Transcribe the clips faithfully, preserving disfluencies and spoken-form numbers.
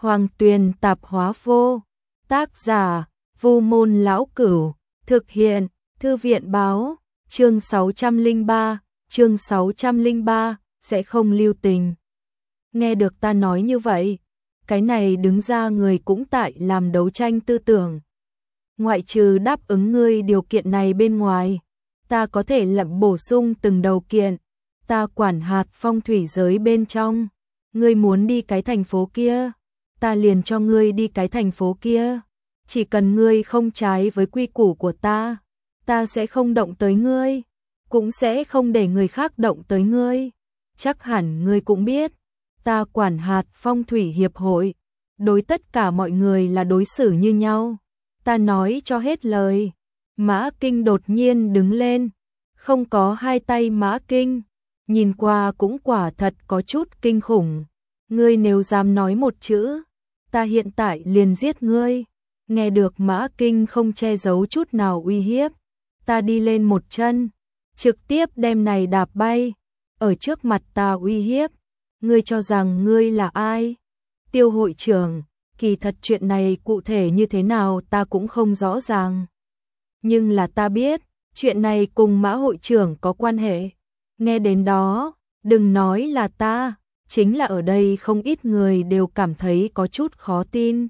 Hoàng Tuyền tạp hóa vô. Tác giả, Vu Môn Lão Cửu. Thực hiện, Thư viện báo. Chương sáu trăm lẻ ba, chương sáu trăm lẻ ba, sẽ không lưu tình. Nghe được ta nói như vậy, cái này đứng ra người cũng tại làm đấu tranh tư tưởng. Ngoại trừ đáp ứng ngươi điều kiện này bên ngoài, ta có thể lậm bổ sung từng đầu kiện. Ta quản hạt phong thủy giới bên trong. Ngươi muốn đi cái thành phố kia, ta liền cho ngươi đi cái thành phố kia. Chỉ cần ngươi không trái với quy củ của ta, ta sẽ không động tới ngươi, cũng sẽ không để người khác động tới ngươi. Chắc hẳn ngươi cũng biết, ta quản hạt phong thủy hiệp hội, đối tất cả mọi người là đối xử như nhau. Ta nói cho hết lời. Mã Kinh đột nhiên đứng lên, không có hai tay Mã Kinh, nhìn qua cũng quả thật có chút kinh khủng. Ngươi nếu dám nói một chữ, ta hiện tại liền giết ngươi. Nghe được Mã Kinh không che giấu chút nào uy hiếp, ta đi lên một chân, trực tiếp đem này đạp bay. Ở trước mặt ta uy hiếp, ngươi cho rằng ngươi là ai? Tiêu hội trưởng, kỳ thật chuyện này cụ thể như thế nào ta cũng không rõ ràng. Nhưng là ta biết, chuyện này cùng Mã hội trưởng có quan hệ. Nghe đến đó, đừng nói là ta, chính là ở đây không ít người đều cảm thấy có chút khó tin.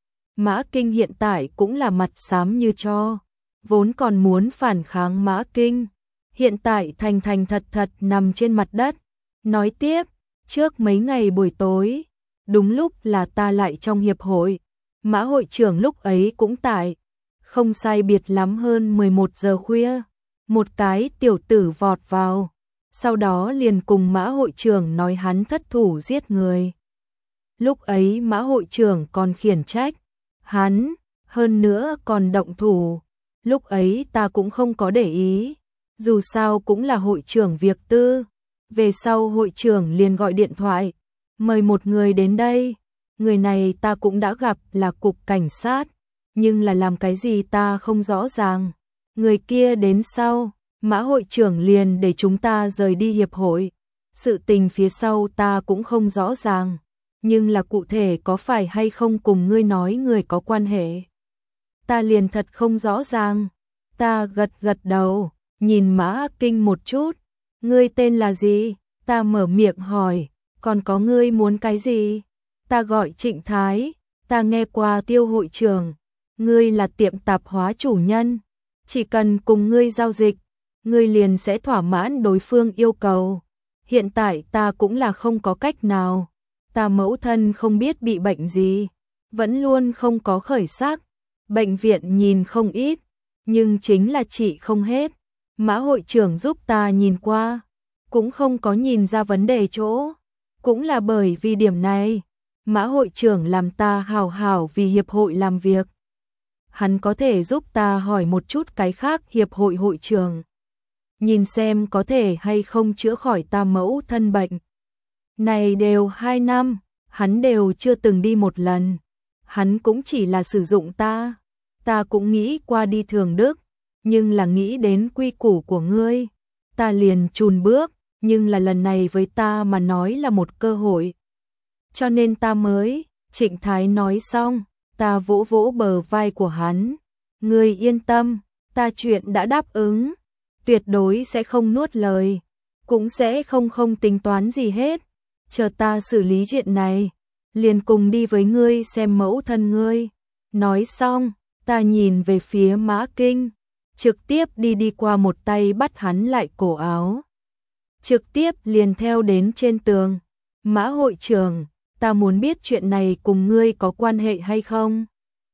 Mã Kinh hiện tại cũng là mặt xám như tro, vốn còn muốn phản kháng Mã Kinh, hiện tại thành thành thật thật nằm trên mặt đất. Nói tiếp, trước mấy ngày buổi tối, đúng lúc là ta lại trong hiệp hội, Mã hội trưởng lúc ấy cũng tại, không sai biệt lắm hơn mười một giờ khuya, một cái tiểu tử vọt vào, sau đó liền cùng Mã hội trưởng nói hắn thất thủ giết người. Lúc ấy Mã hội trưởng còn khiển trách hắn, hơn nữa còn động thủ. Lúc ấy ta cũng không có để ý, dù sao cũng là hội trưởng việc tư. Về sau hội trưởng liền gọi điện thoại, mời một người đến đây. Người này ta cũng đã gặp là cục cảnh sát, nhưng là làm cái gì ta không rõ ràng. Người kia đến sau, Mã hội trưởng liền để chúng ta rời đi hiệp hội. Sự tình phía sau ta cũng không rõ ràng, nhưng là cụ thể có phải hay không cùng ngươi nói người có quan hệ, ta liền thật không rõ ràng. Ta gật gật đầu, nhìn Mã Kinh một chút. Ngươi tên là gì? Ta mở miệng hỏi. Còn có ngươi muốn cái gì? Ta gọi Trịnh Thái. Ta nghe qua Tiêu hội trưởng, ngươi là tiệm tạp hóa chủ nhân, chỉ cần cùng ngươi giao dịch, ngươi liền sẽ thỏa mãn đối phương yêu cầu. Hiện tại ta cũng là không có cách nào. Ta mẫu thân không biết bị bệnh gì, vẫn luôn không có khởi sắc. Bệnh viện nhìn không ít, nhưng chính là trị không hết. Mã hội trưởng giúp ta nhìn qua, cũng không có nhìn ra vấn đề chỗ. Cũng là bởi vì điểm này, Mã hội trưởng làm ta hào hào vì hiệp hội làm việc. Hắn có thể giúp ta hỏi một chút cái khác hiệp hội hội trưởng, nhìn xem có thể hay không chữa khỏi ta mẫu thân bệnh. Này đều hai năm, hắn đều chưa từng đi một lần. Hắn cũng chỉ là sử dụng ta. Ta cũng nghĩ qua đi Thường Đức, nhưng là nghĩ đến quy củ của ngươi, ta liền chùn bước. Nhưng là lần này với ta mà nói là một cơ hội, cho nên ta mới. Trịnh Thái nói xong, ta vỗ vỗ bờ vai của hắn. Ngươi yên tâm, ta chuyện đã đáp ứng, tuyệt đối sẽ không nuốt lời, cũng sẽ không không tính toán gì hết. Chờ ta xử lý chuyện này, liền cùng đi với ngươi xem mẫu thân ngươi. Nói xong, ta nhìn về phía Mã Kinh, trực tiếp đi đi qua một tay bắt hắn lại cổ áo, trực tiếp liền theo đến trên tường. Mã hội trưởng, ta muốn biết chuyện này cùng ngươi có quan hệ hay không?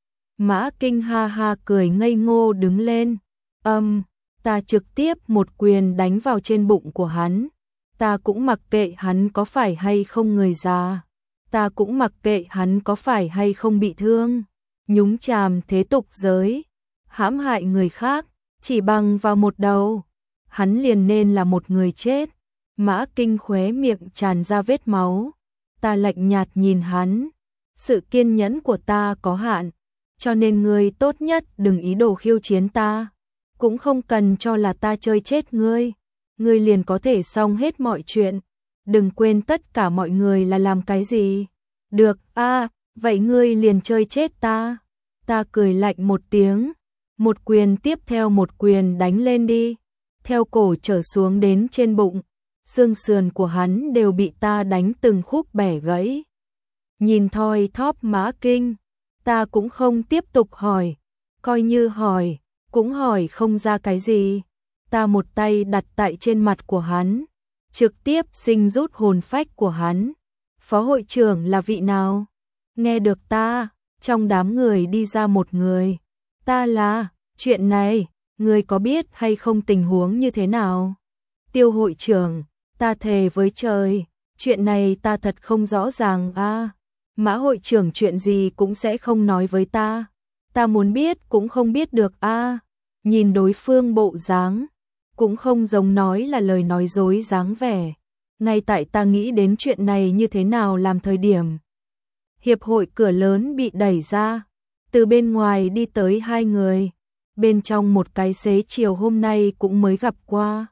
Mã Kinh ha ha cười ngây ngô đứng lên. Âm, ta trực tiếp một quyền đánh vào trên bụng của hắn. Ta cũng mặc kệ hắn có phải hay không người già, ta cũng mặc kệ hắn có phải hay không bị thương. Nhúng chàm thế tục giới, hãm hại người khác, chỉ bằng vào một đầu, hắn liền nên là một người chết. Mã Kinh khóe miệng tràn ra vết máu. Ta lạnh nhạt nhìn hắn. Sự kiên nhẫn của ta có hạn, cho nên ngươi tốt nhất đừng ý đồ khiêu chiến ta, cũng không cần cho là ta chơi chết ngươi. Ngươi liền có thể xong hết mọi chuyện. Đừng quên tất cả mọi người là làm cái gì. Được a, Vậy ngươi liền chơi chết ta. Ta cười lạnh một tiếng, một quyền tiếp theo một quyền đánh lên đi, theo cổ trở xuống đến trên bụng, xương sườn của hắn đều bị ta đánh từng khúc bẻ gãy. Nhìn thoi thóp Mã Kinh, ta cũng không tiếp tục hỏi, coi như hỏi, cũng hỏi không ra cái gì. Ta một tay đặt tại trên mặt của hắn, trực tiếp sinh rút hồn phách của hắn. Phó hội trưởng là vị nào? Nghe được ta, trong đám người đi ra một người. Ta là, chuyện này, người có biết hay không tình huống như thế nào? Tiêu hội trưởng, ta thề với trời, chuyện này ta thật không rõ ràng a. À, Mã hội trưởng chuyện gì cũng sẽ không nói với ta. Ta muốn biết cũng không biết được a. À, nhìn đối phương bộ dáng, cũng không giống nói là lời nói dối dáng vẻ. Ngay tại ta nghĩ đến chuyện này như thế nào làm thời điểm. Hiệp hội cửa lớn bị đẩy ra, từ bên ngoài đi tới hai người, bên trong một cái xế chiều hôm nay cũng mới gặp qua.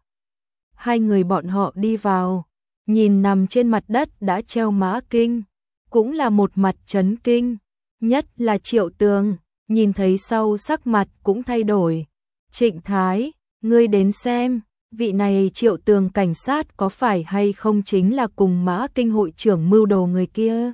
Hai người bọn họ đi vào, nhìn nằm trên mặt đất đã treo Mã Kinh, cũng là một mặt chấn kinh, nhất là Triệu Tường, nhìn thấy sau sắc mặt cũng thay đổi. Trịnh Thái, ngươi đến xem, vị này Triệu Tường cảnh sát có phải hay không chính là cùng Mã Kinh hội trưởng mưu đồ người kia?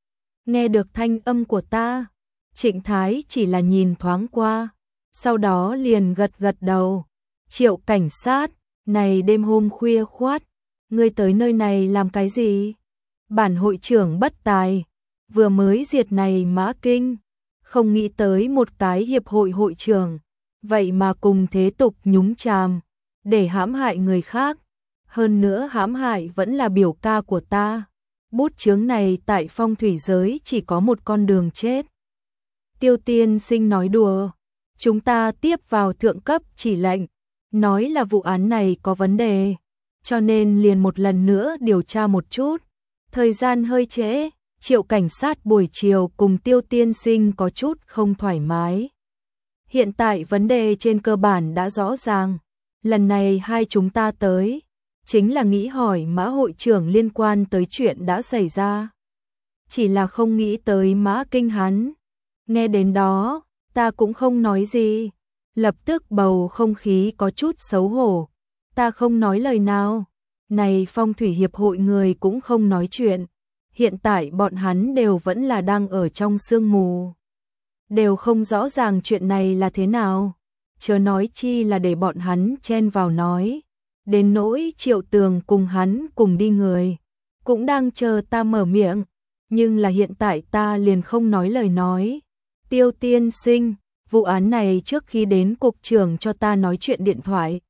Nghe được thanh âm của ta, Trịnh Thái chỉ là nhìn thoáng qua, sau đó liền gật gật đầu. Triệu cảnh sát, này đêm hôm khuya khoát, ngươi tới nơi này làm cái gì? Bản hội trưởng bất tài, vừa mới diệt này Mã Kinh, không nghĩ tới một cái hiệp hội hội trưởng, vậy mà cùng thế tục nhúng chàm, để hãm hại người khác, hơn nữa hãm hại vẫn là biểu ca của ta. Bút chướng này tại phong thủy giới chỉ có một con đường chết. Tiêu tiên sinh nói đùa, chúng ta tiếp vào thượng cấp chỉ lệnh, nói là vụ án này có vấn đề, cho nên liền một lần nữa điều tra một chút. Thời gian hơi trễ, Triệu cảnh sát buổi chiều cùng Tiêu tiên sinh có chút không thoải mái. Hiện tại vấn đề trên cơ bản đã rõ ràng, lần này hai chúng ta tới, chính là nghĩ hỏi Mã hội trưởng liên quan tới chuyện đã xảy ra. Chỉ là không nghĩ tới Mã Kinh hắn. Nghe đến đó, ta cũng không nói gì, lập tức bầu không khí có chút xấu hổ. Ta không nói lời nào, này phong thủy hiệp hội người cũng không nói chuyện. Hiện tại bọn hắn đều vẫn là đang ở trong sương mù, đều không rõ ràng chuyện này là thế nào, chớ nói chi là để bọn hắn chen vào nói. Đến nỗi Triệu Tường cùng hắn cùng đi người, cũng đang chờ ta mở miệng, nhưng là hiện tại ta liền không nói lời nói. Tiêu tiên sinh, vụ án này trước khi đến cục trưởng cho ta nói chuyện điện thoại,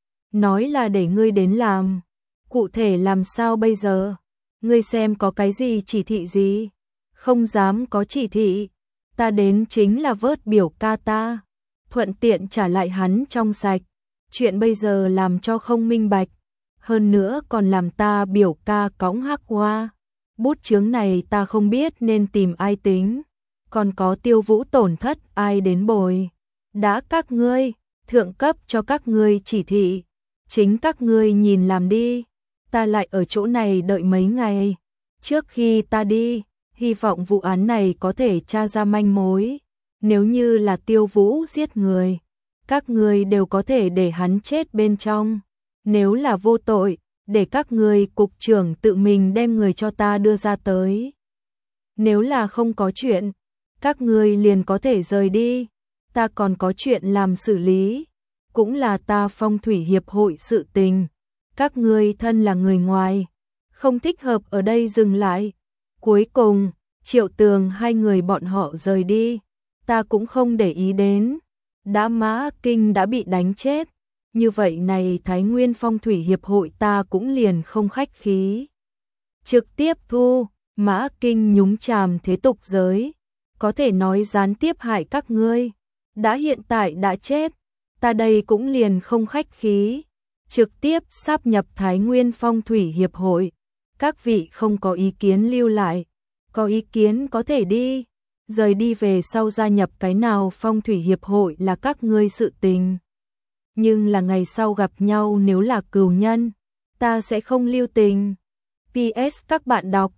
nói là để ngươi đến làm, cụ thể làm sao bây giờ? Ngươi xem có cái gì chỉ thị gì? Không dám có chỉ thị, ta đến chính là vớt biểu ca ta, thuận tiện trả lại hắn trong sạch. Chuyện bây giờ làm cho không minh bạch, hơn nữa còn làm ta biểu ca cõng hắc hoa. Bút chướng này ta không biết nên tìm ai tính, còn có Tiêu Vũ tổn thất ai đến bồi. Đã các ngươi, thượng cấp cho các ngươi chỉ thị, chính các ngươi nhìn làm đi, ta lại ở chỗ này đợi mấy ngày. Trước khi ta đi, hy vọng vụ án này có thể tra ra manh mối, nếu như là Tiêu Vũ giết người, các ngươi đều có thể để hắn chết bên trong. Nếu là vô tội, để các ngươi cục trưởng tự mình đem người cho ta đưa ra tới. Nếu là không có chuyện, các ngươi liền có thể rời đi. Ta còn có chuyện làm xử lý, cũng là ta phong thủy hiệp hội sự tình. Các ngươi thân là người ngoài, không thích hợp ở đây dừng lại. Cuối cùng, Triệu Tường hai người bọn họ rời đi, ta cũng không để ý đến. Đã Mã Kinh đã bị đánh chết, như vậy này Thái Nguyên Phong thủy hiệp hội ta cũng liền không khách khí. Trực tiếp thu, Mã Kinh nhúng chàm thế tục giới, có thể nói gián tiếp hại các ngươi, đã hiện tại đã chết, ta đây cũng liền không khách khí. Trực tiếp sáp nhập Thái Nguyên Phong thủy hiệp hội, các vị không có ý kiến lưu lại, có ý kiến có thể đi. Rời đi về sau gia nhập cái nào phong thủy hiệp hội là các ngươi sự tình. Nhưng là ngày sau gặp nhau nếu là cừu nhân, ta sẽ không lưu tình. pê ét các bạn đọc,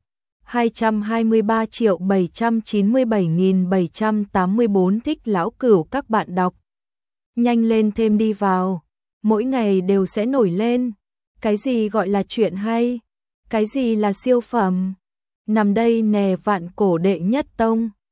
hai trăm hai mươi ba triệu bảy trăm chín mươi bảy nghìn bảy trăm tám mươi bốn thích lão cửu các bạn đọc. Nhanh lên thêm đi vào, mỗi ngày đều sẽ nổi lên. Cái gì gọi là chuyện hay? Cái gì là siêu phẩm? Nằm đây nè vạn cổ đệ nhất tông.